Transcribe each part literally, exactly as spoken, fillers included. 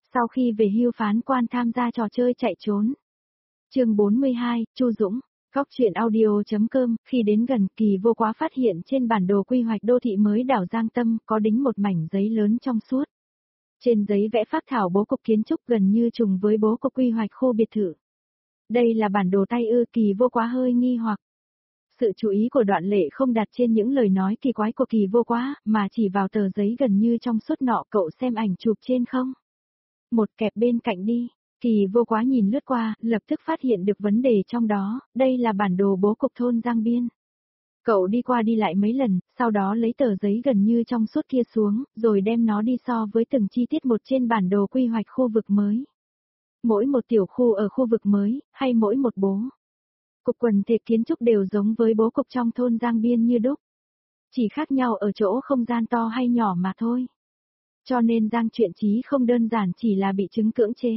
Sau khi về hưu phán quan tham gia trò chơi chạy trốn. Chương bốn mươi hai, Chu Dũng. Góc truyện audio.com, khi đến gần Kỳ Vô Quá phát hiện trên bản đồ quy hoạch đô thị mới đảo Giang Tâm có đính một mảnh giấy lớn trong suốt. Trên giấy vẽ phác thảo bố cục kiến trúc gần như trùng với bố cục quy hoạch khu biệt thự. Đây là bản đồ tay ư? Kỳ Vô Quá hơi nghi hoặc. Sự chú ý của Đoạn Lệ không đặt trên những lời nói kỳ quái của Kỳ Vô Quá, mà chỉ vào tờ giấy gần như trong suốt nọ. Cậu xem ảnh chụp trên không? Một kẹp bên cạnh đi. Kỳ Vô Quá nhìn lướt qua, lập tức phát hiện được vấn đề trong đó, đây là bản đồ bố cục thôn Giang Biên. Cậu đi qua đi lại mấy lần, sau đó lấy tờ giấy gần như trong suốt kia xuống, rồi đem nó đi so với từng chi tiết một trên bản đồ quy hoạch khu vực mới. Mỗi một tiểu khu ở khu vực mới, hay mỗi một bố cục quần thể kiến trúc đều giống với bố cục trong thôn Giang Biên như đúc. Chỉ khác nhau ở chỗ không gian to hay nhỏ mà thôi. Cho nên Giang Truyện Chí không đơn giản chỉ là bị chứng cưỡng chế.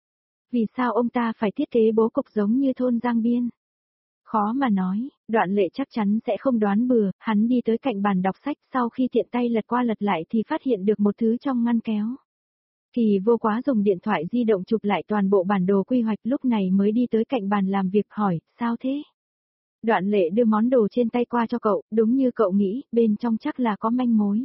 Vì sao ông ta phải thiết kế bố cục giống như thôn Giang Biên? Khó mà nói, Đoạn Lệ chắc chắn sẽ không đoán bừa. Hắn đi tới cạnh bàn đọc sách, sau khi tiện tay lật qua lật lại thì phát hiện được một thứ trong ngăn kéo. Kỳ Vô Quá dùng điện thoại di động chụp lại toàn bộ bản đồ quy hoạch, lúc này mới đi tới cạnh bàn làm việc hỏi, sao thế? Đoạn Lệ đưa món đồ trên tay qua cho cậu, đúng như cậu nghĩ, bên trong chắc là có manh mối.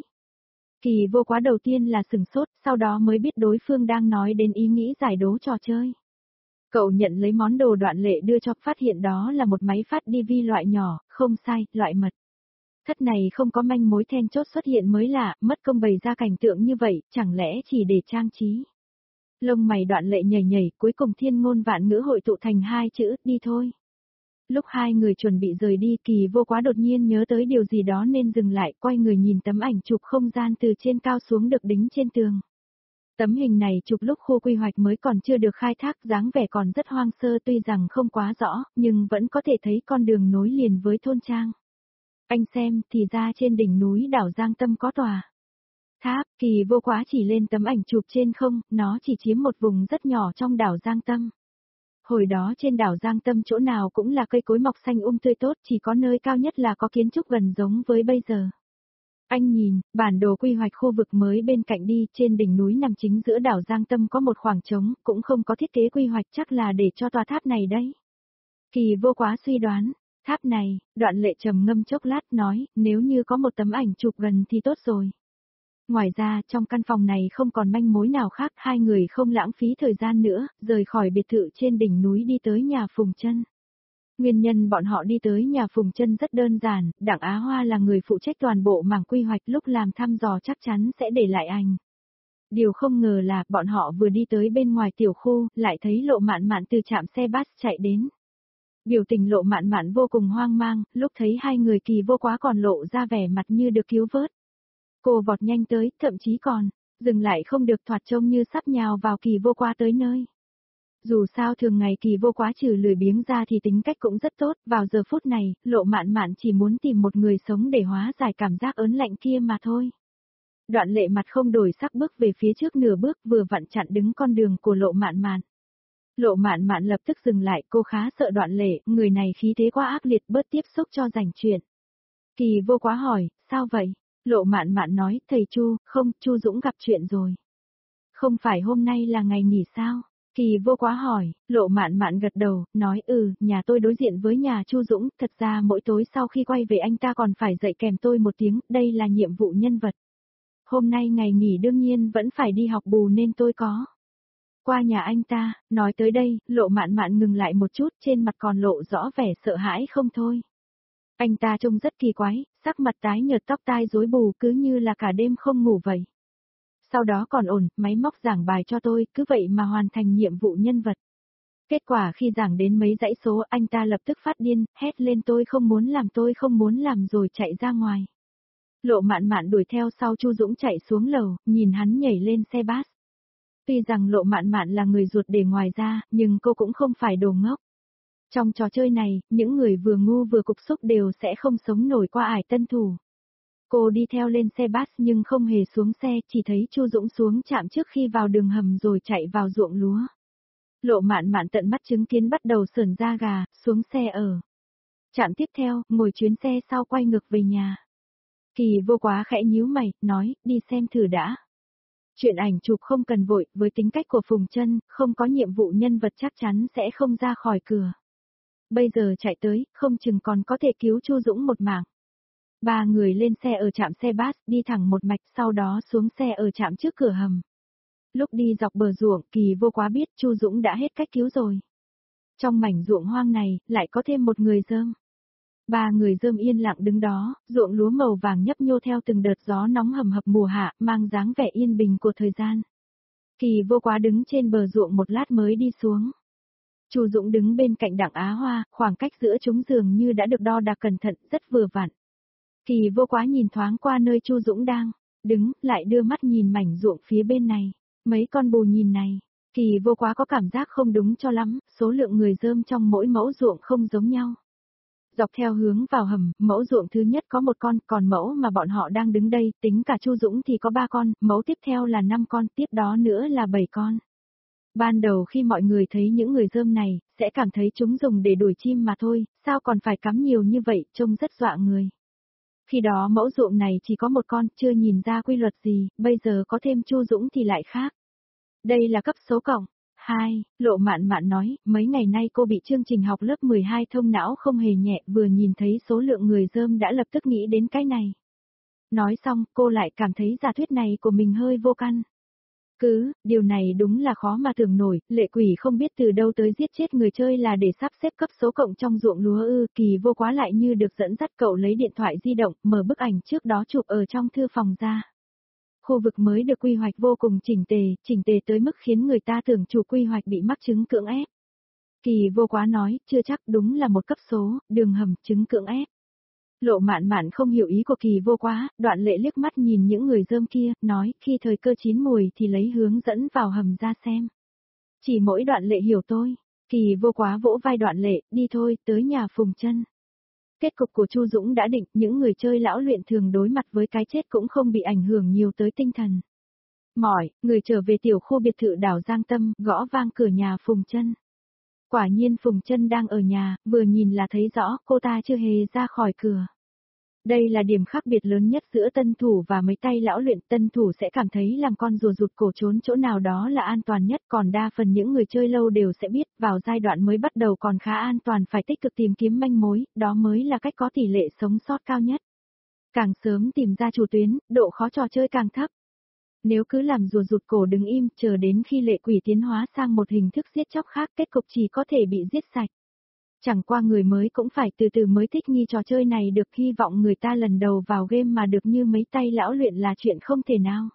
Kỳ Vô Quá đầu tiên là sửng sốt, sau đó mới biết đối phương đang nói đến ý nghĩ giải đố trò chơi. Cậu nhận lấy món đồ Đoạn Lệ đưa cho, phát hiện đó là một máy phát đê vê loại nhỏ, không sai, loại mật. Thất này không có manh mối then chốt xuất hiện mới lạ, mất công bày ra cảnh tượng như vậy, chẳng lẽ chỉ để trang trí. Lông mày Đoạn Lệ nhảy nhảy, cuối cùng thiên ngôn vạn ngữ hội tụ thành hai chữ, đi thôi. Lúc hai người chuẩn bị rời đi, Kỳ Vô Quá đột nhiên nhớ tới điều gì đó nên dừng lại, quay người nhìn tấm ảnh chụp không gian từ trên cao xuống được đính trên tường. Tấm hình này chụp lúc khu quy hoạch mới còn chưa được khai thác, dáng vẻ còn rất hoang sơ, tuy rằng không quá rõ, nhưng vẫn có thể thấy con đường nối liền với thôn trang. Anh xem, thì ra trên đỉnh núi đảo Giang Tâm có tòa tháp. Kỳ Vô Quá chỉ lên tấm ảnh chụp trên không, nó chỉ chiếm một vùng rất nhỏ trong đảo Giang Tâm. Hồi đó trên đảo Giang Tâm chỗ nào cũng là cây cối mọc xanh um tươi tốt, chỉ có nơi cao nhất là có kiến trúc gần giống với bây giờ. Anh nhìn, bản đồ quy hoạch khu vực mới bên cạnh đi, trên đỉnh núi nằm chính giữa đảo Giang Tâm có một khoảng trống, cũng không có thiết kế quy hoạch, chắc là để cho tòa tháp này đấy. Kỳ Vô Quá suy đoán, tháp này, Đoạn Lệ trầm ngâm chốc lát nói, nếu như có một tấm ảnh chụp gần thì tốt rồi. Ngoài ra, trong căn phòng này không còn manh mối nào khác, hai người không lãng phí thời gian nữa, rời khỏi biệt thự trên đỉnh núi đi tới nhà Phùng Chân. Nguyên nhân bọn họ đi tới nhà Phùng Chân rất đơn giản, Đặng Á Hoa là người phụ trách toàn bộ mảng quy hoạch, lúc làm thăm dò chắc chắn sẽ để lại ảnh. Điều không ngờ là, bọn họ vừa đi tới bên ngoài tiểu khu, lại thấy Lộ Mạn Mạn từ trạm xe bus chạy đến. Biểu tình Lộ Mạn Mạn vô cùng hoang mang, lúc thấy hai người Kỳ Vô Quá còn lộ ra vẻ mặt như được cứu vớt. Cô vọt nhanh tới, thậm chí còn, dừng lại không được, thoạt trông như sắp nhào vào Kỳ Vô Quá tới nơi. Dù sao thường ngày Kỳ Vô Quá trừ lười biếng ra thì tính cách cũng rất tốt, vào giờ phút này, Lộ Mạn Mạn chỉ muốn tìm một người sống để hóa giải cảm giác ớn lạnh kia mà thôi. Đoạn Lệ mặt không đổi sắc bước về phía trước nửa bước, vừa vặn chặn đứng con đường của Lộ Mạn Mạn. Lộ Mạn Mạn lập tức dừng lại, cô khá sợ Đoạn Lệ, người này khí thế quá ác liệt, bớt tiếp xúc cho rảnh chuyện. Kỳ Vô Quá hỏi, sao vậy? Lộ Mạn Mạn nói, thầy Chu, không, Chu Dũng gặp chuyện rồi. Không phải hôm nay là ngày nghỉ sao? Kỳ Vô Quá hỏi, Lộ Mạn Mạn gật đầu, nói ừ, nhà tôi đối diện với nhà Chu Dũng, thật ra mỗi tối sau khi quay về anh ta còn phải dạy kèm tôi một tiếng, đây là nhiệm vụ nhân vật. Hôm nay ngày nghỉ đương nhiên vẫn phải đi học bù nên tôi có qua nhà anh ta. Nói tới đây, Lộ Mạn Mạn ngừng lại một chút, trên mặt còn lộ rõ vẻ sợ hãi không thôi. Anh ta trông rất kỳ quái, sắc mặt tái nhợt, tóc tai rối bù, cứ như là cả đêm không ngủ vậy. Sau đó còn ổn, máy móc giảng bài cho tôi, cứ vậy mà hoàn thành nhiệm vụ nhân vật. Kết quả khi giảng đến mấy dãy số, anh ta lập tức phát điên, hét lên tôi không muốn làm, tôi không muốn làm, rồi chạy ra ngoài. Lộ Mạn Mạn đuổi theo sau Chu Dũng chạy xuống lầu, nhìn hắn nhảy lên xe bus. Tuy rằng Lộ Mạn Mạn là người ruột để ngoài ra, nhưng cô cũng không phải đồ ngốc. Trong trò chơi này, những người vừa ngu vừa cục xúc đều sẽ không sống nổi qua ải tân thủ. Cô đi theo lên xe bus nhưng không hề xuống xe, chỉ thấy Chu Dũng xuống trạm trước khi vào đường hầm rồi chạy vào ruộng lúa. Lộ Mạn Mạn tận mắt chứng kiến bắt đầu sởn da gà, xuống xe ở trạm tiếp theo, ngồi chuyến xe sau quay ngược về nhà. Kỳ Vô Quá khẽ nhíu mày, nói, đi xem thử đã. Chuyện ảnh chụp không cần vội, với tính cách của Phùng Chân, không có nhiệm vụ nhân vật chắc chắn sẽ không ra khỏi cửa. Bây giờ chạy tới, không chừng còn có thể cứu Chu Dũng một mạng. Ba người lên xe ở trạm xe bus, đi thẳng một mạch, sau đó xuống xe ở trạm trước cửa hầm. Lúc đi dọc bờ ruộng, Kỳ Vô Quá biết Chu Dũng đã hết cách cứu rồi. Trong mảnh ruộng hoang này, lại có thêm một người rơm. Ba người rơm yên lặng đứng đó, ruộng lúa màu vàng nhấp nhô theo từng đợt gió nóng hầm hập mùa hạ, mang dáng vẻ yên bình của thời gian. Kỳ Vô Quá đứng trên bờ ruộng một lát mới đi xuống. Chu Dũng đứng bên cạnh Đặng Á Hoa, khoảng cách giữa chúng dường như đã được đo đạc cẩn thận, rất vừa vặn. Kỳ Vô Quá nhìn thoáng qua nơi Chu Dũng đang đứng, lại đưa mắt nhìn mảnh ruộng phía bên này. Mấy con bù nhìn này, Kỳ Vô Quá có cảm giác không đúng cho lắm, số lượng người rơm trong mỗi mẫu ruộng không giống nhau. Dọc theo hướng vào hầm, mẫu ruộng thứ nhất có một con, còn mẫu mà bọn họ đang đứng đây, tính cả Chu Dũng thì có ba con, mẫu tiếp theo là năm con, tiếp đó nữa là bảy con. Ban đầu khi mọi người thấy những người rơm này, sẽ cảm thấy chúng dùng để đuổi chim mà thôi, sao còn phải cắm nhiều như vậy, trông rất dọa người. Khi đó mẫu ruộng này chỉ có một con, chưa nhìn ra quy luật gì, bây giờ có thêm Chu Dũng thì lại khác. Đây là cấp số cộng. hai, Lộ Mạn Mạn nói, mấy ngày nay cô bị chương trình học lớp mười hai thông não không hề nhẹ, vừa nhìn thấy số lượng người rơm đã lập tức nghĩ đến cái này. Nói xong, cô lại cảm thấy giả thuyết này của mình hơi vô căn. Cứ, điều này đúng là khó mà tưởng nổi, Lệ Quỷ không biết từ đâu tới giết chết người chơi là để sắp xếp cấp số cộng trong ruộng lúa ư, Kỳ Vô Quá lại như được dẫn dắt cậu lấy điện thoại di động, mở bức ảnh trước đó chụp ở trong thư phòng ra. Khu vực mới được quy hoạch vô cùng chỉnh tề, chỉnh tề tới mức khiến người ta tưởng chủ quy hoạch bị mắc chứng cưỡng ép. Kỳ Vô Quá nói, chưa chắc, đúng là một cấp số, đường hầm, chứng cưỡng ép. Lộ Mạn Mạn không hiểu ý của Kỳ Vô Quá, Đoạn Lệ liếc mắt nhìn những người rơm kia, nói, khi thời cơ chín mùi thì lấy hướng dẫn vào hầm ra xem. Chỉ mỗi Đoạn Lệ hiểu tôi. Kỳ Vô Quá vỗ vai Đoạn Lệ, đi thôi, tới nhà Phùng Chân. Kết cục của Chu Dũng đã định, những người chơi lão luyện thường đối mặt với cái chết cũng không bị ảnh hưởng nhiều tới tinh thần. Mỏi, người trở về tiểu khu biệt thự đảo Giang Tâm, gõ vang cửa nhà Phùng Chân. Quả nhiên Phùng Chân đang ở nhà, vừa nhìn là thấy rõ, cô ta chưa hề ra khỏi cửa. Đây là điểm khác biệt lớn nhất giữa tân thủ và mấy tay lão luyện, tân thủ sẽ cảm thấy làm con rùa rụt cổ trốn chỗ nào đó là an toàn nhất, còn đa phần những người chơi lâu đều sẽ biết, vào giai đoạn mới bắt đầu còn khá an toàn phải tích cực tìm kiếm manh mối, đó mới là cách có tỷ lệ sống sót cao nhất. Càng sớm tìm ra chủ tuyến, độ khó trò chơi càng thấp. Nếu cứ làm rùa rụt cổ đứng im, chờ đến khi Lệ Quỷ tiến hóa sang một hình thức giết chóc khác, kết cục chỉ có thể bị giết sạch. Chẳng qua người mới cũng phải từ từ mới thích nghi trò chơi này được, hy vọng người ta lần đầu vào game mà được như mấy tay lão luyện là chuyện không thể nào.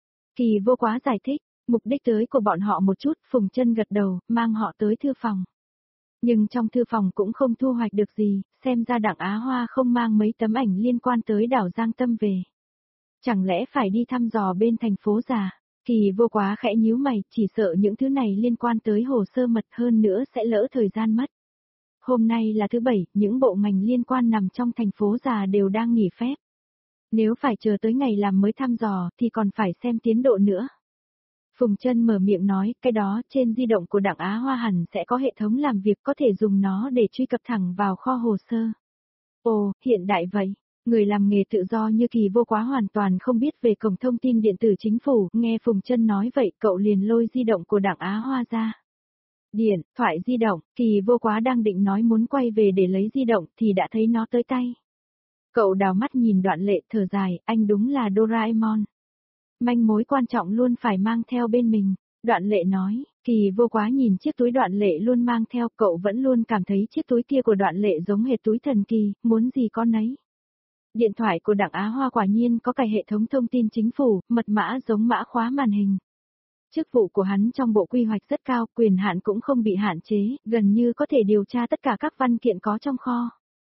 Kỳ Vô Quá giải thích, mục đích tới của bọn họ một chút, Phùng Chân gật đầu, mang họ tới thư phòng. Nhưng trong thư phòng cũng không thu hoạch được gì, xem ra Đặng Á Hoa không mang mấy tấm ảnh liên quan tới đảo Giang Tâm về. Chẳng lẽ phải đi thăm dò bên thành phố già? Kỳ Vô Quá khẽ nhíu mày, chỉ sợ những thứ này liên quan tới hồ sơ mật hơn nữa sẽ lỡ thời gian mất. Hôm nay là thứ bảy, những bộ ngành liên quan nằm trong thành phố già đều đang nghỉ phép. Nếu phải chờ tới ngày làm mới thăm dò, thì còn phải xem tiến độ nữa. Phùng Chân mở miệng nói, cái đó trên di động của Đặng Á Hoa hẳn sẽ có hệ thống làm việc, có thể dùng nó để truy cập thẳng vào kho hồ sơ. Ồ, hiện đại vậy. Người làm nghề tự do như Kỳ Vô Quá hoàn toàn không biết về cổng thông tin điện tử chính phủ, nghe Phùng Chân nói vậy cậu liền lôi di động của Đặng Á Hoa ra. Điện, thoại di động, Kỳ Vô Quá đang định nói muốn quay về để lấy di động thì đã thấy nó tới tay. Cậu đào mắt nhìn Đoạn Lệ thở dài, anh đúng là Doraemon. Manh mối quan trọng luôn phải mang theo bên mình. Đoạn Lệ nói, Kỳ Vô Quá nhìn chiếc túi Đoạn Lệ luôn mang theo, cậu vẫn luôn cảm thấy chiếc túi kia của Đoạn Lệ giống hệt túi thần kỳ, muốn gì có nấy. Điện thoại của Đặng Á Hoa quả nhiên có cài hệ thống thông tin chính phủ, mật mã giống mã khóa màn hình. Chức vụ của hắn trong bộ quy hoạch rất cao, quyền hạn cũng không bị hạn chế, gần như có thể điều tra tất cả các văn kiện có trong kho.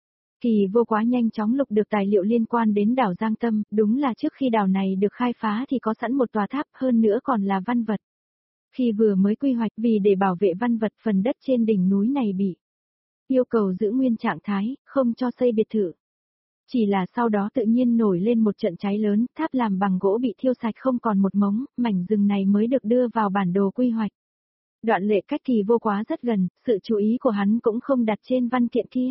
Kỳ Vô Quá nhanh chóng lục được tài liệu liên quan đến đảo Giang Tâm, đúng là trước khi đảo này được khai phá thì có sẵn một tòa tháp, hơn nữa còn là văn vật. Khi vừa mới quy hoạch vì để bảo vệ văn vật, phần đất trên đỉnh núi này bị yêu cầu giữ nguyên trạng thái, không cho xây biệt thự. Chỉ là sau đó tự nhiên nổi lên một trận cháy lớn, tháp làm bằng gỗ bị thiêu sạch không còn một mống, mảnh rừng này mới được đưa vào bản đồ quy hoạch. Đoạn Lệ cách Kỳ Vô Quá rất gần, sự chú ý của hắn cũng không đặt trên văn kiện kia.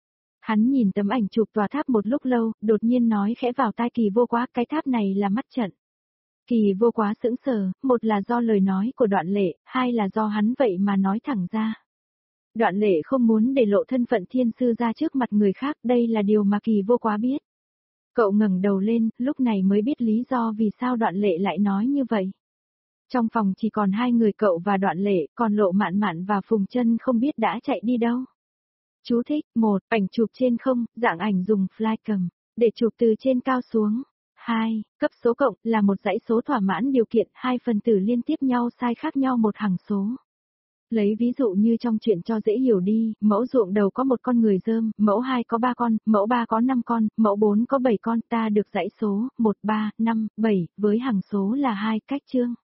Hắn nhìn tấm ảnh chụp tòa tháp một lúc lâu, đột nhiên nói khẽ vào tai Kỳ Vô Quá, cái tháp này là mắt trận. Kỳ vô quá sững sờ, một là do lời nói của Đoạn Lệ, hai là do hắn vậy mà nói thẳng ra. Đoạn Lệ không muốn để lộ thân phận thiên sư ra trước mặt người khác, đây là điều mà Kỳ vô quá biết. Cậu ngẩng đầu lên, lúc này mới biết lý do vì sao Đoạn Lệ lại nói như vậy. Trong phòng chỉ còn hai người cậu và Đoạn Lệ, còn Lộ Mạn Mạn và Phùng Chân không biết đã chạy đi đâu. Chú thích, một, ảnh chụp trên không, dạng ảnh dùng flycam, để chụp từ trên cao xuống. hai. Cấp số cộng là một dãy số thỏa mãn điều kiện hai phần tử liên tiếp nhau sai khác nhau một hằng số. Lấy ví dụ như trong chuyện cho dễ hiểu đi, mẫu ruộng đầu có một con người dơm, mẫu hai có ba con, mẫu ba có năm con, mẫu bốn có bảy con, ta được dãy số một, ba, năm, bảy với hằng số là hai cách chương.